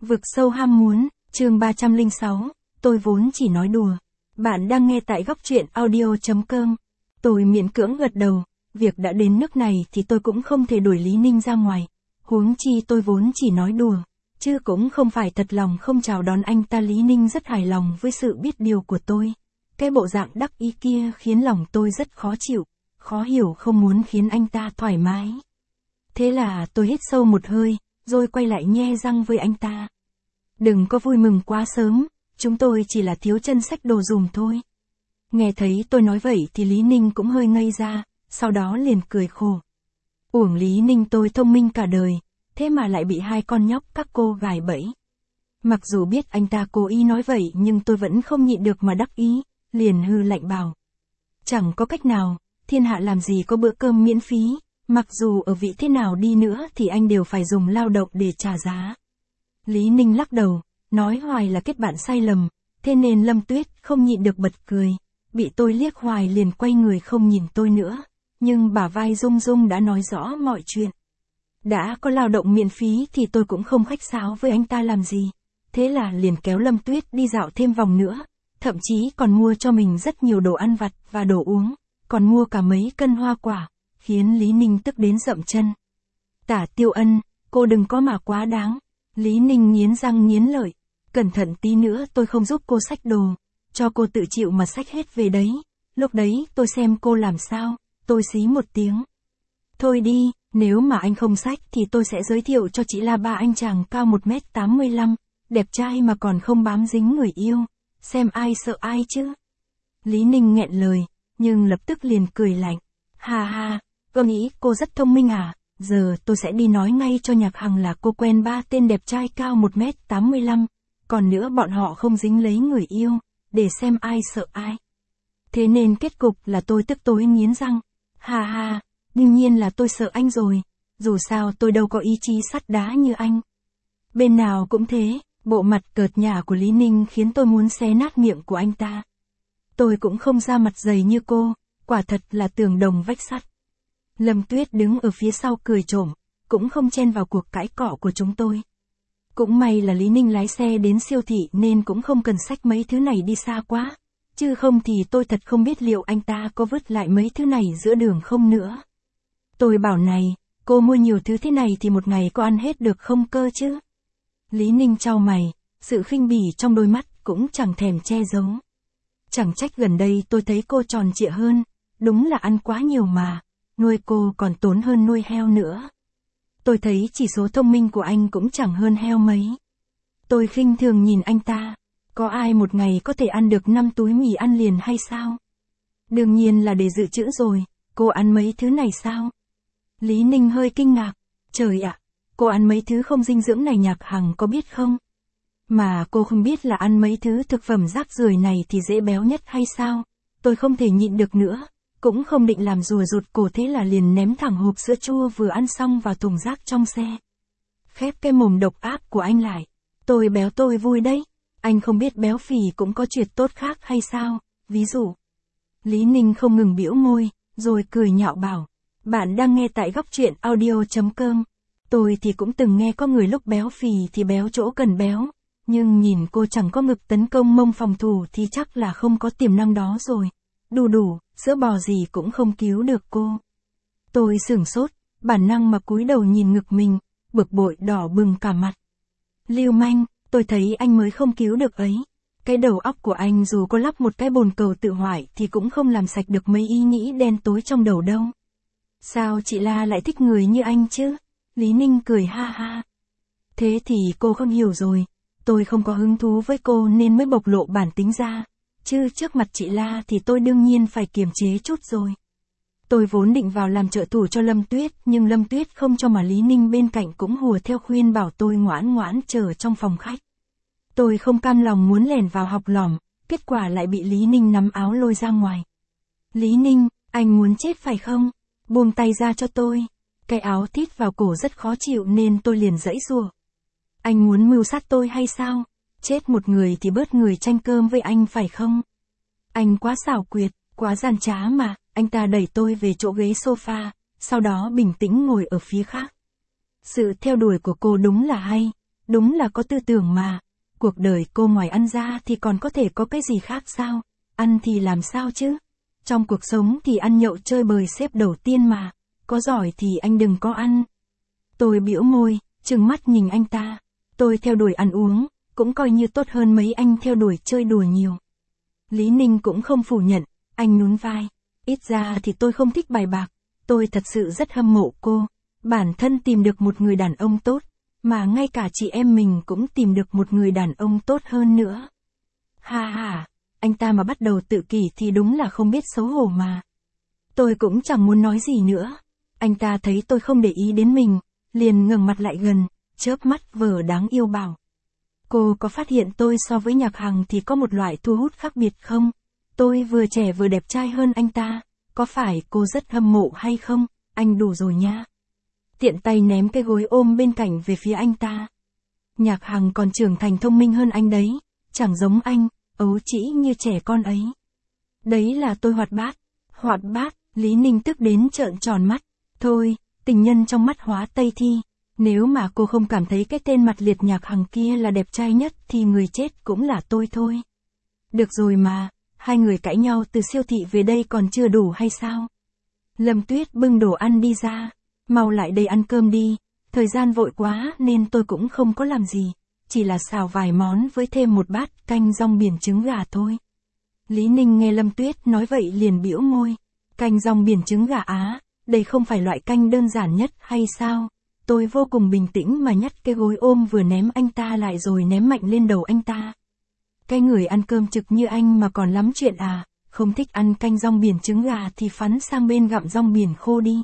Vực sâu ham muốn, chương 306, tôi vốn chỉ nói đùa. Bạn đang nghe tại góc truyện audio.com. Tôi miễn cưỡng gật đầu, việc đã đến nước này thì tôi cũng không thể đuổi Lý Ninh ra ngoài. Huống chi tôi vốn chỉ nói đùa, chứ cũng không phải thật lòng không chào đón anh ta. Lý Ninh rất hài lòng với sự biết điều của tôi. Cái bộ dạng đắc ý kia khiến lòng tôi rất khó chịu, khó hiểu, không muốn khiến anh ta thoải mái. Thế là tôi hít sâu một hơi, rồi quay lại nhe răng với anh ta. Đừng có vui mừng quá sớm, chúng tôi chỉ là thiếu chân xách đồ dùm thôi. Nghe thấy tôi nói vậy thì Lý Ninh cũng hơi ngây ra, sau đó liền cười khổ. Uổng Lý Ninh tôi thông minh cả đời, thế mà lại bị hai con nhóc các cô gài bẫy. Mặc dù biết anh ta cố ý nói vậy nhưng tôi vẫn không nhịn được mà đắc ý, liền hư lạnh bảo. Chẳng có cách nào, thiên hạ làm gì có bữa cơm miễn phí, mặc dù ở vị thế nào đi nữa thì anh đều phải dùng lao động để trả giá. Lý Ninh lắc đầu, nói hoài là kết bạn sai lầm, thế nên Lâm Tuyết không nhịn được bật cười, bị tôi liếc hoài liền quay người không nhìn tôi nữa, nhưng bả vai rung rung đã nói rõ mọi chuyện. Đã có lao động miễn phí thì tôi cũng không khách sáo với anh ta làm gì, thế là liền kéo Lâm Tuyết đi dạo thêm vòng nữa, thậm chí còn mua cho mình rất nhiều đồ ăn vặt và đồ uống, còn mua cả mấy cân hoa quả, khiến Lý Ninh tức đến rậm chân. Tả Tiêu Ân, cô đừng có mà quá đáng. Lý Ninh nghiến răng nghiến lợi, cẩn thận tí nữa tôi không giúp cô xách đồ, cho cô tự chịu mà xách hết về đấy, lúc đấy tôi xem cô làm sao. Tôi xí một tiếng. Thôi đi, nếu mà anh không xách thì tôi sẽ giới thiệu cho chị là ba anh chàng cao 1m85, đẹp trai mà còn không bám dính người yêu, xem ai sợ ai chứ. Lý Ninh nghẹn lời, nhưng lập tức liền cười lạnh. Hà hà, cô nghĩ cô rất thông minh à? Giờ tôi sẽ đi nói ngay cho Nhạc Hằng là cô quen ba tên đẹp trai cao 1m85, còn nữa bọn họ không dính lấy người yêu, để xem ai sợ ai. Thế nên kết cục là tôi tức tối nghiến răng. Hà hà, đương nhiên là tôi sợ anh rồi, dù sao tôi đâu có ý chí sắt đá như anh. Bên nào cũng thế, bộ mặt cợt nhả của Lý Ninh khiến tôi muốn xé nát miệng của anh ta. Tôi cũng không ra mặt dày như cô, quả thật là tường đồng vách sắt. Lâm Tuyết đứng ở phía sau cười trộm, cũng không chen vào cuộc cãi cọ của chúng tôi. Cũng may là Lý Ninh lái xe đến siêu thị nên cũng không cần xách mấy thứ này đi xa quá, chứ không thì tôi thật không biết liệu anh ta có vứt lại mấy thứ này giữa đường không nữa. Tôi bảo này, cô mua nhiều thứ thế này thì một ngày có ăn hết được không cơ chứ? Lý Ninh chau mày, sự khinh bỉ trong đôi mắt cũng chẳng thèm che giấu. Chẳng trách gần đây tôi thấy cô tròn trịa hơn, đúng là ăn quá nhiều mà, nuôi cô còn tốn hơn nuôi heo nữa. Tôi thấy chỉ số thông minh của anh cũng chẳng hơn heo mấy. Tôi khinh thường nhìn anh ta, có ai một ngày có thể ăn được 5 túi mì ăn liền hay sao? Đương nhiên là để dự trữ rồi, cô ăn mấy thứ này sao? Lý Ninh hơi kinh ngạc, trời ạ, cô ăn mấy thứ không dinh dưỡng này Nhạc Hằng có biết không? Mà cô không biết là ăn mấy thứ thực phẩm rác rưởi này thì dễ béo nhất hay sao? Tôi không thể nhịn được nữa, cũng không định làm rùa rụt cổ, thế là liền ném thẳng hộp sữa chua vừa ăn xong vào thùng rác trong xe. Khép cái mồm độc ác của anh lại, tôi béo tôi vui đấy, anh không biết béo phì cũng có chuyện tốt khác hay sao, ví dụ. Lý Ninh không ngừng bĩu môi, rồi cười nhạo bảo, bạn đang nghe tại góc truyện audio.com. Tôi thì cũng từng nghe có người lúc béo phì thì béo chỗ cần béo, nhưng nhìn cô chẳng có ngực tấn công mông phòng thủ thì chắc là không có tiềm năng đó rồi. Đủ, sữa bò gì cũng không cứu được cô. Tôi sửng sốt, bản năng mà cúi đầu nhìn ngực mình, bực bội đỏ bừng cả mặt. Lưu manh, tôi thấy anh mới không cứu được ấy. Cái đầu óc của anh dù có lắp một cái bồn cầu tự hoại thì cũng không làm sạch được mấy ý nghĩ đen tối trong đầu đâu. Sao chị La lại thích người như anh chứ? Lý Ninh cười ha ha. Thế thì cô không hiểu rồi, tôi không có hứng thú với cô nên mới bộc lộ bản tính ra. Chứ trước mặt chị La thì tôi đương nhiên phải kiềm chế chút rồi. Tôi vốn định vào làm trợ thủ cho Lâm Tuyết, nhưng Lâm Tuyết không cho mà Lý Ninh bên cạnh cũng hùa theo khuyên bảo tôi ngoãn ngoãn chờ trong phòng khách. Tôi không cam lòng muốn lẻn vào học lỏm, kết quả lại bị Lý Ninh nắm áo lôi ra ngoài. Lý Ninh, anh muốn chết phải không? Buông tay ra cho tôi. Cái áo thít vào cổ rất khó chịu nên tôi liền giãy giụa. Anh muốn mưu sát tôi hay sao? Chết một người thì bớt người tranh cơm với anh phải không? Anh quá xảo quyệt, quá gian trá mà. Anh ta đẩy tôi về chỗ ghế sofa, sau đó bình tĩnh ngồi ở phía khác. Sự theo đuổi của cô đúng là hay. đúng là có tư tưởng mà. Cuộc đời cô ngoài ăn ra thì còn có thể có cái gì khác sao? Ăn thì làm sao chứ? Trong cuộc sống thì ăn nhậu chơi bời xếp đầu tiên mà. Có giỏi thì anh đừng có ăn. Tôi bĩu môi, trừng mắt nhìn anh ta. Tôi theo đuổi ăn uống, cũng coi như tốt hơn mấy anh theo đuổi chơi đùa nhiều. Lý Ninh cũng không phủ nhận, anh nhún vai. Ít ra thì tôi không thích bài bạc, tôi thật sự rất hâm mộ cô. Bản thân tìm được một người đàn ông tốt, mà ngay cả chị em mình cũng tìm được một người đàn ông tốt hơn nữa. Ha ha, anh ta mà bắt đầu tự kỷ thì đúng là không biết xấu hổ mà. Tôi cũng chẳng muốn nói gì nữa. Anh ta thấy tôi không để ý đến mình, liền ngẩng mặt lại gần, chớp mắt vờ đáng yêu bảo. Cô có phát hiện tôi so với Nhạc Hằng thì có một loại thu hút khác biệt không? Tôi vừa trẻ vừa đẹp trai hơn anh ta, có phải cô rất hâm mộ hay không? Anh đủ rồi nha. Tiện tay ném cái gối ôm bên cạnh về phía anh ta. Nhạc Hằng còn trưởng thành thông minh hơn anh đấy, chẳng giống anh, ấu trĩ như trẻ con ấy. Đấy là tôi hoạt bát, Lý Ninh tức đến trợn tròn mắt. Thôi, tình nhân trong mắt hóa Tây Thi. Nếu mà cô không cảm thấy cái tên mặt liệt Nhạc Hằng kia là đẹp trai nhất thì người chết cũng là tôi thôi. Được rồi mà, hai người cãi nhau từ siêu thị về đây còn chưa đủ hay sao? Lâm Tuyết bưng đồ ăn đi ra. Mau lại đây ăn cơm đi, thời gian vội quá nên tôi cũng không có làm gì, chỉ là xào vài món với thêm một bát canh rong biển trứng gà thôi. Lý Ninh nghe Lâm Tuyết nói vậy liền bĩu môi. Canh rong biển trứng gà á, đây không phải loại canh đơn giản nhất hay sao? Tôi vô cùng bình tĩnh mà nhặt cái gối ôm vừa ném anh ta lại rồi ném mạnh lên đầu anh ta. Cái người ăn cơm trực như anh mà còn lắm chuyện à, không thích ăn canh rong biển trứng gà thì phắn sang bên gặm rong biển khô đi.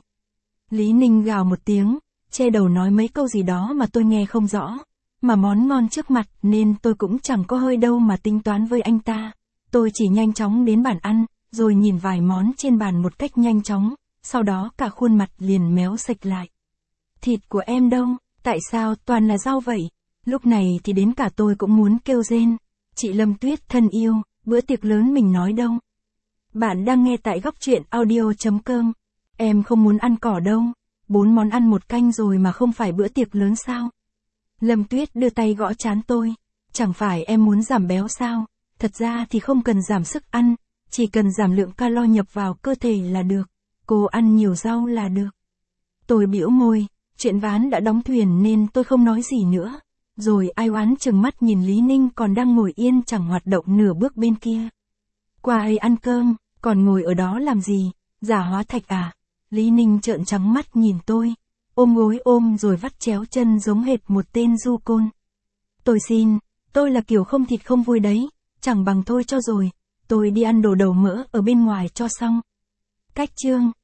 Lý Ninh gào một tiếng, che đầu nói mấy câu gì đó mà tôi nghe không rõ. Mà món ngon trước mặt nên tôi cũng chẳng có hơi đâu mà tính toán với anh ta. Tôi chỉ nhanh chóng đến bàn ăn, rồi nhìn vài món trên bàn một cách nhanh chóng, sau đó cả khuôn mặt liền méo sạch lại. Thịt của em đâu, tại sao toàn là rau vậy? Lúc này thì đến cả tôi cũng muốn kêu rên. Chị Lâm Tuyết thân yêu, bữa tiệc lớn mình nói đâu. Bạn đang nghe tại góc truyện audio.com. Em không muốn ăn cỏ đâu, 4 món ăn một canh rồi mà không phải bữa tiệc lớn sao? Lâm Tuyết đưa tay gõ trán tôi. Chẳng phải em muốn giảm béo sao? Thật ra thì không cần giảm sức ăn, chỉ cần giảm lượng calo nhập vào cơ thể là được. Cô ăn nhiều rau là được. Tôi bĩu môi, chuyện ván đã đóng thuyền nên tôi không nói gì nữa. Rồi ai oán chừng mắt nhìn Lý Ninh còn đang ngồi yên chẳng hoạt động nửa bước bên kia. Qua ấy ăn cơm, còn ngồi ở đó làm gì? Giả hóa thạch à? Lý Ninh trợn trắng mắt nhìn tôi, ôm gối ôm rồi vắt chéo chân giống hệt một tên du côn. Tôi xin, tôi là kiểu không thịt không vui đấy, chẳng bằng thôi cho rồi, tôi đi ăn đồ đầu mỡ ở bên ngoài cho xong. Cách chương